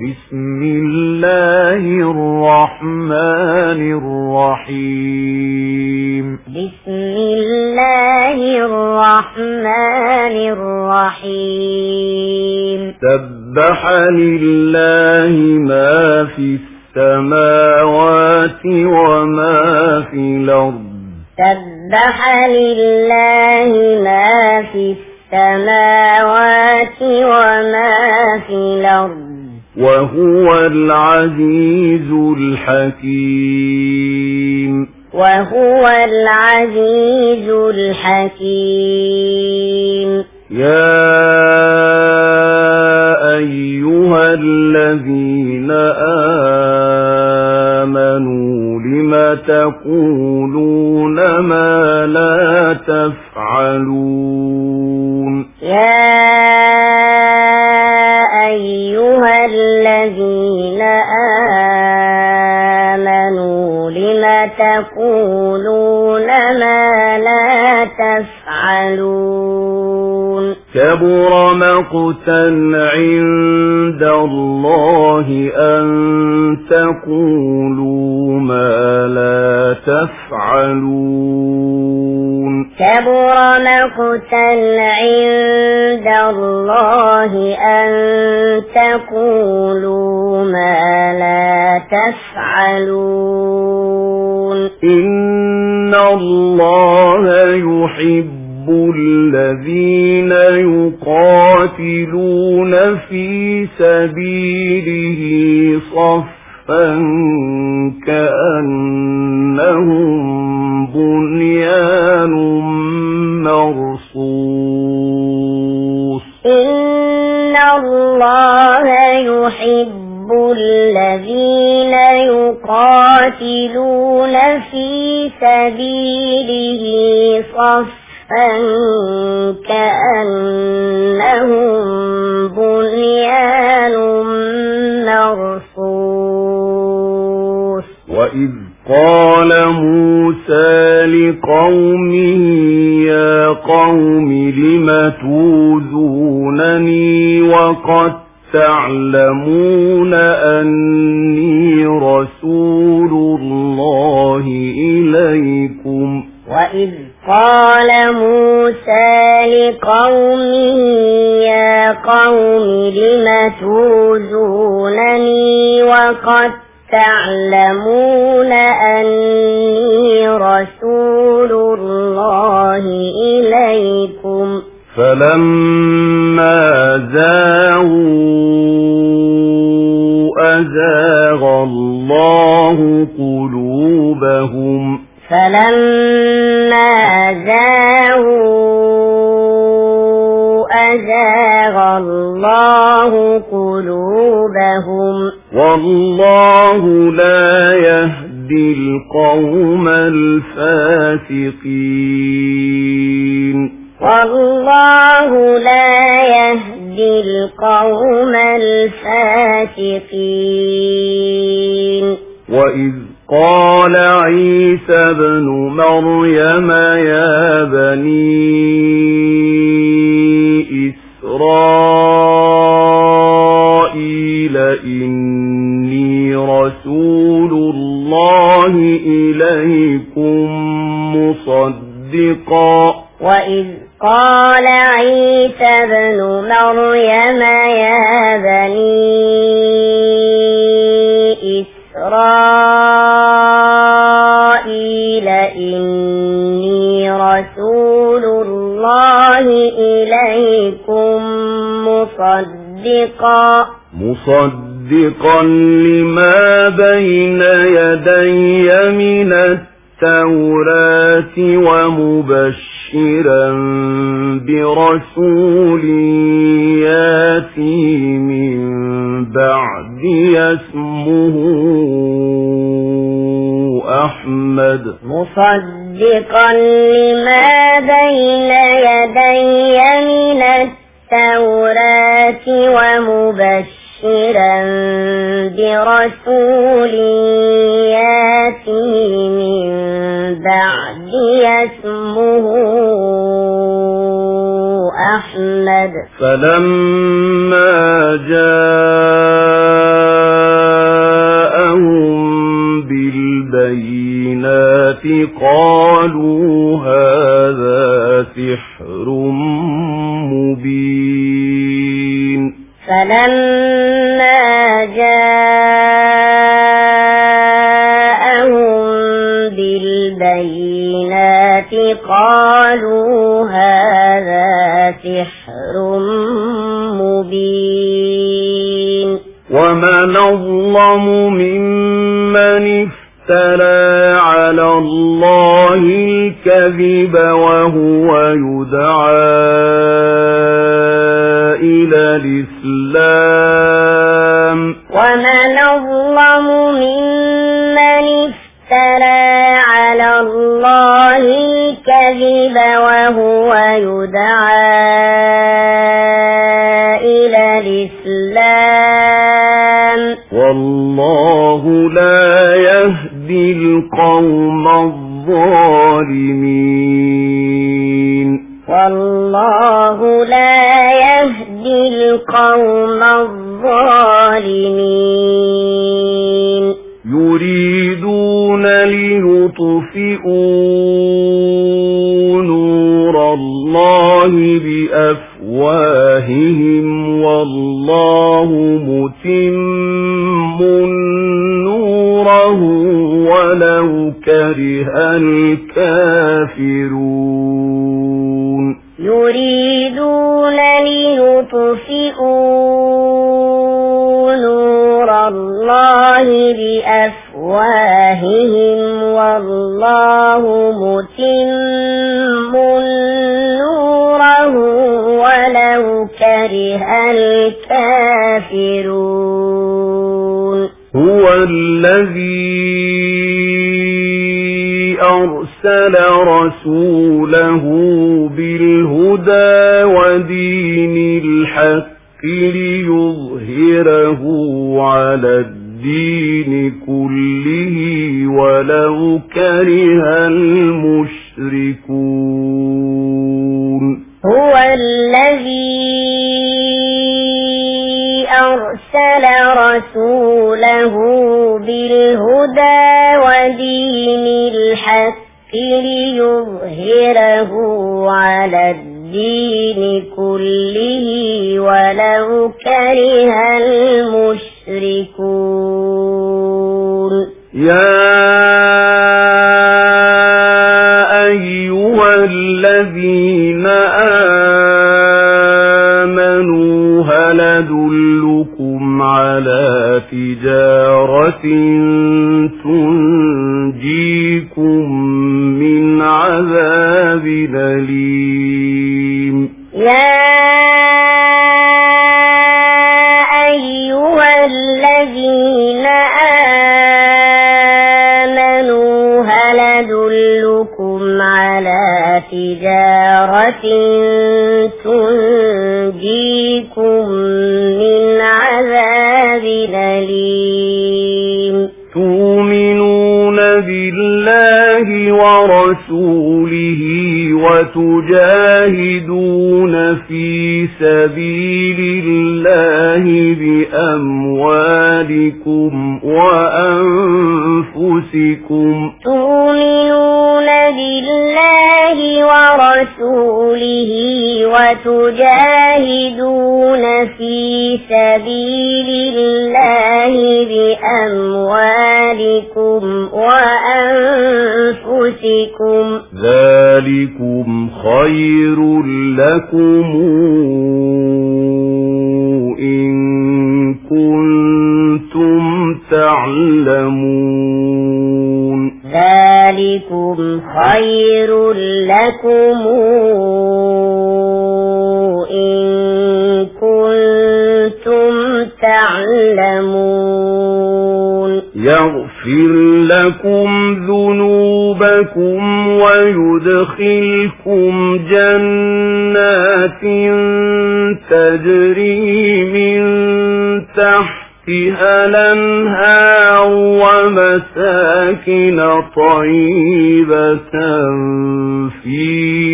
بسم الله الرحمن الرحيم بسم الله الرحمن الرحيم سبح لله ما في السماوات وما في الأرض سبح لله ما في السماوات وما في الأرض وهو العزيز الحكيم وهو العزيز الحكيم يا أيها الذين آمنوا لم تقولون ما لا تفعلون يا أيها الذين آمنوا لم تقولون ما لا تفعلون كبر مقتا عند الله أن تقولوا ما لا تفعلون كبر مقتا عند الله أن تقولوا ما لا تفعلون إن الله يحب الذين يقاتلون في سبيله صفا كأنهم بنيان مرصوص إن الله يحب الذين يقاتلون في سبيله صفا كأنهم بنيان مرصوص وإذ قال موسى لقومه يا قوم لم توذونني وقد تعلمون أني رسول الله إليكم وإذ قال موسى لقومه يا قوم لم توذونني وقد تعلمون أني رسول الله إليكم فلما زاغوا أزاغ الله قلوبهم فلما زاغوا أزاغ الله قلوبهم والله لا يهدي القوم الفاسقين والله لا يهدي القوم الفاسقين وإذ قال عيسى ابن مريم يا بني إسرائيل إني رسول الله إليكم وإذ قال عيسى ابن مريم يا بني إسرائيل إني رسول الله إليكم مصدقا لما بين يدي من التوراة ومبشرا برسول ياتي من بعد اسمه أحمد مصدقا لما بين يدي من التوراة ومبشرا برسول ياتي من بعد اسمه أحمد فلما جاء قالوا هذا سحر مبين فلما جاءهم بالبينات قالوا هذا سحر مبين ومن أظلم ممن افترى على الله الكذب وهو يدعى إلى الإسلام ومن أظلم ممن افترى على الله الكذب وهو يدعى إلى الإسلام والله لا يهدي القوم الظالمين والله لا يهدي القوم الظالمين يريدون ليطفئوا نور الله بأفواههم والله متم نوره ولو كره الكافرون يريدون ليطفئوا نور الله بأفواههم والله متم نوره ولو كره الكافرون هو الذي أرسل رسوله بالهدى ودين الحق ليظهره على الدين كله ولو كره المشركون هو الذي أرسل رسوله بالهدى ودين الحق ليظهره على الدين كله ولو كره المشركون يا أيها الذين آمنوا هل أدلكم على تجارة تنجيكم من عذاب أليم يا أيها الذين آمنوا هل أدلكم على تجارة تنجيكم من عذاب أليم تؤمنون بالله ورسوله وتجاهدون في سبيل الله بأموالكم وأنفسكم تؤمنون بالله ورسوله وتجاهدون في سبيل الله بأموالكم وأنفسكم ذلكم خير لكم إن كنتم تعلمون ذلكم خير لكم إن كنتم تعلمون يغفر لكم ذنوبكم ويدخلكم جنات تجري من تحتها تحتها الأنهار ومساكن طيبة في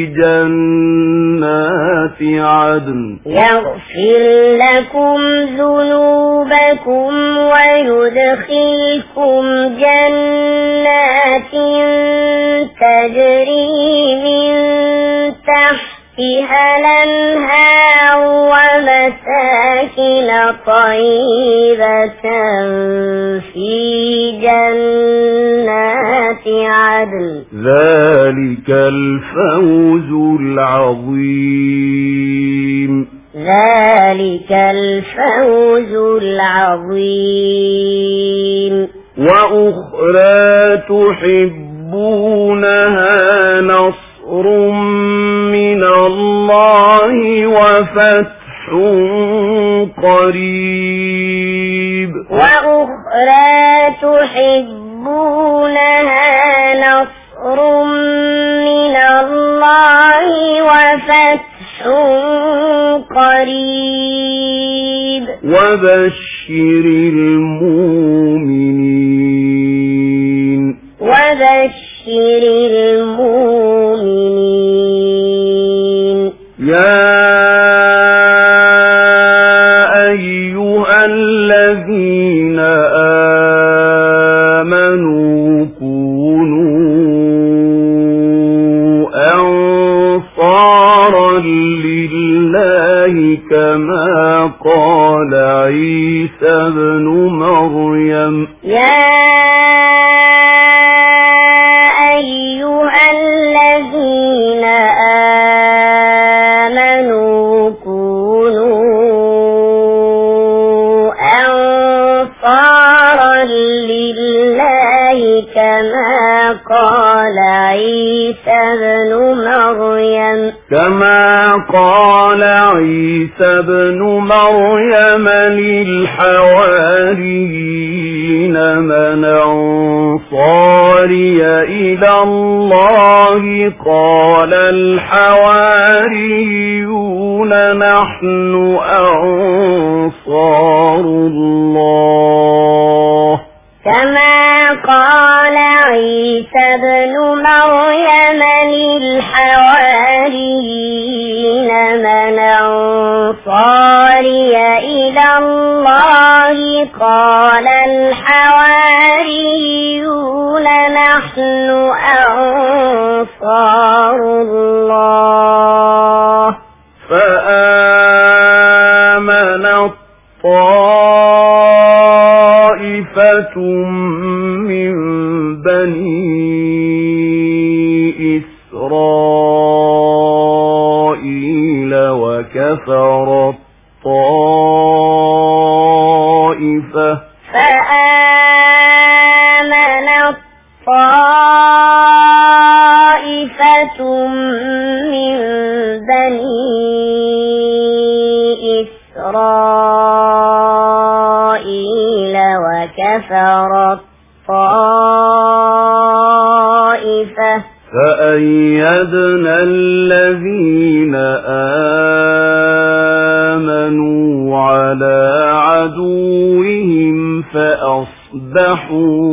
جنات عدن يغفر لكم ذنوبكم ويدخلكم جنات تجري من تحتها الأنهار ومساكن طيبة في جنات عدن ذلك الفوز العظيم ذلك الفوز العظيم وأخرى تحبونها نصر من الله وفتح قريب وأخرى تحبونها نصر من الله وفتح قريب وبشر المؤمنين وبشر المؤمنين يا أيها الذين آمنوا كونوا أنصارا لله كما قال عيسى ابن مريم يا أيها الذين آمنوا كونوا أنصارا لله كما قال عيسى ابن مريم للحواريين من أنصاري إلى الله قال الحواريون نحن أنصار الله كما قال عيسى ابن مريم للحواريين من أنصاري إلى الله قال الحواريون نحن أنصار الله فآمنت طائفة من بني إسرائيل وكفرت طائفة فآمنت طائفة من بني إسرائيل وكفرت طائفة فأيدنا الذين آمنوا على عدوهم فأصبحوا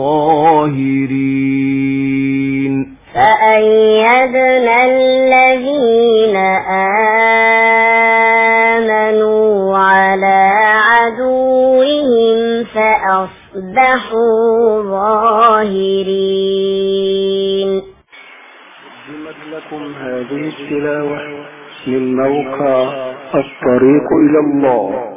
ظاهرين فأيدنا الذين آمنوا على عدوهم فأصبحوا ظاهرين. قدمت لكم هذه التلاوة من موقع الطريق إلى الله.